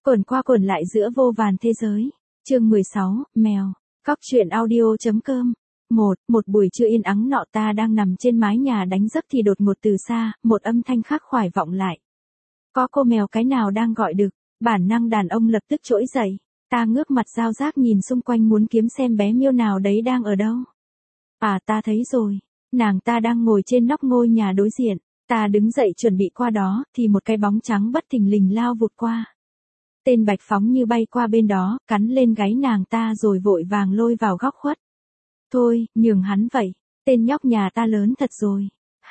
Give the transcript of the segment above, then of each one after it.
Quẩn qua quẩn lại giữa vô vàn thế giới. Chương 16, mèo. Góc truyện audio.com. Một buổi trưa yên ắng nọ ta đang nằm trên mái nhà đánh giấc thì đột ngột từ xa, một âm thanh khắc khoải vọng lại. Có cô mèo cái nào đang gọi đực, bản năng đàn ông lập tức trỗi dậy. Ta ngước mặt dao giác nhìn xung quanh muốn kiếm xem bé miêu nào đấy đang ở đâu. À ta thấy rồi, nàng ta đang ngồi trên nóc ngôi nhà đối diện. Ta đứng dậy chuẩn bị qua đó, thì một cái bóng trắng bất thình lình lao vụt qua. Tên Bạch phóng như bay qua bên đó, cắn lên gáy nàng ta rồi vội vàng lôi vào góc khuất. Thôi, nhường hắn vậy, tên nhóc nhà ta lớn thật rồi.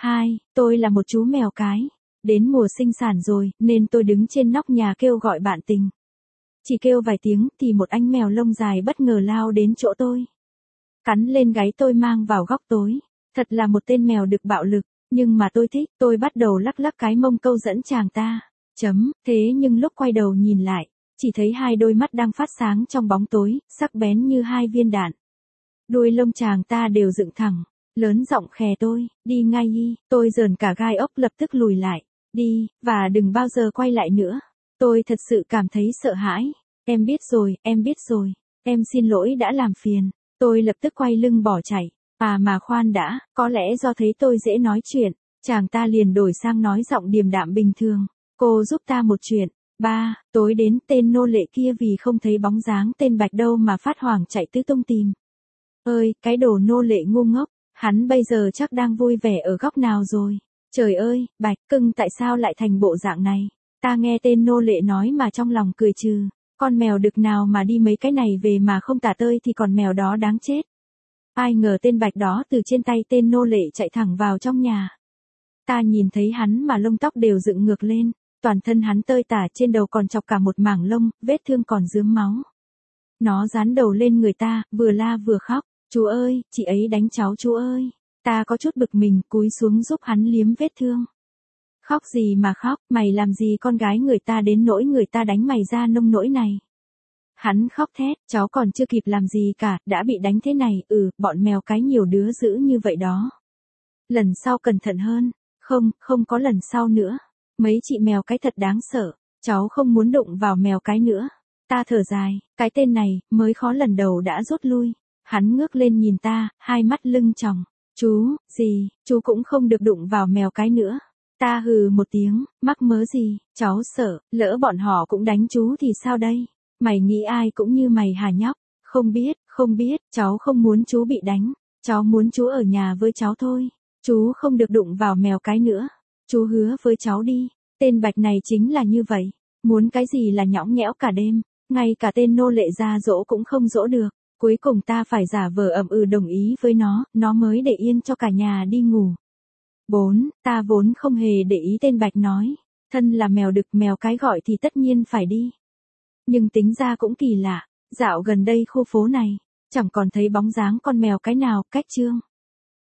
Tôi là một chú mèo cái. Đến mùa sinh sản rồi, nên tôi đứng trên nóc nhà kêu gọi bạn tình. Chỉ kêu vài tiếng thì một anh mèo lông dài bất ngờ lao đến chỗ tôi. Cắn lên gáy tôi mang vào góc tối. Thật là một tên mèo đực bạo lực, nhưng mà tôi thích, tôi bắt đầu lắc lắc cái mông câu dẫn chàng ta. Thế nhưng lúc quay đầu nhìn lại, chỉ thấy hai đôi mắt đang phát sáng trong bóng tối, sắc bén như hai viên đạn. Đuôi lông chàng ta đều dựng thẳng, lớn giọng khè tôi, đi ngay đi, tôi rờn cả gai ốc lập tức lùi lại, đi, và đừng bao giờ quay lại nữa. Tôi thật sự cảm thấy sợ hãi, em biết rồi, em xin lỗi đã làm phiền, tôi lập tức quay lưng bỏ chạy. À mà khoan đã, có lẽ do thấy tôi dễ nói chuyện, chàng ta liền đổi sang nói giọng điềm đạm bình thường. Cô giúp ta một chuyện. Tối đến tên nô lệ kia vì không thấy bóng dáng tên Bạch đâu mà phát hoảng chạy tứ tung tìm. Ơi, cái đồ nô lệ ngu ngốc, hắn bây giờ chắc đang vui vẻ ở góc nào rồi. Trời ơi, Bạch cưng tại sao lại thành bộ dạng này? Ta nghe tên nô lệ nói mà trong lòng cười trừ. Con mèo đực nào mà đi mấy cái này về mà không tả tơi thì con mèo đó đáng chết. Ai ngờ tên Bạch đó từ trên tay tên nô lệ chạy thẳng vào trong nhà. Ta nhìn thấy hắn mà lông tóc đều dựng ngược lên. Toàn thân hắn tơi tả, trên đầu còn chọc cả một mảng lông, vết thương còn rướm máu. Nó dán đầu lên người ta, vừa la vừa khóc. Chú ơi, chị ấy đánh cháu chú ơi. Ta có chút bực mình, cúi xuống giúp hắn liếm vết thương. Khóc gì mà khóc, mày làm gì con gái người ta đến nỗi người ta đánh mày ra nông nỗi này. Hắn khóc thét, cháu còn chưa kịp làm gì cả, đã bị đánh thế này, bọn mèo cái nhiều đứa dữ như vậy đó. Lần sau cẩn thận hơn, không có lần sau nữa. Mấy chị mèo cái thật đáng sợ, cháu không muốn đụng vào mèo cái nữa. Ta thở dài, cái tên này, mới khó lần đầu đã rút lui. Hắn ngước lên nhìn ta, hai mắt lưng tròng. Chú cũng không được đụng vào mèo cái nữa. Ta hừ một tiếng, mắc mớ gì, cháu sợ, lỡ bọn họ cũng đánh chú thì sao đây? Mày nghĩ ai cũng như mày hả nhóc? Không biết, cháu không muốn chú bị đánh. Cháu muốn chú ở nhà với cháu thôi. Chú không được đụng vào mèo cái nữa. Chú hứa với cháu đi, tên Bạch này chính là như vậy, muốn cái gì là nhõng nhẽo cả đêm, ngay cả tên nô lệ ra dỗ cũng không dỗ được, cuối cùng ta phải giả vờ đồng ý với nó mới để yên cho cả nhà đi ngủ. Ta vốn không hề để ý tên Bạch nói, thân là mèo đực mèo cái gọi thì tất nhiên phải đi. Nhưng tính ra cũng kỳ lạ, dạo gần đây khu phố này, chẳng còn thấy bóng dáng con mèo cái nào, cách trương.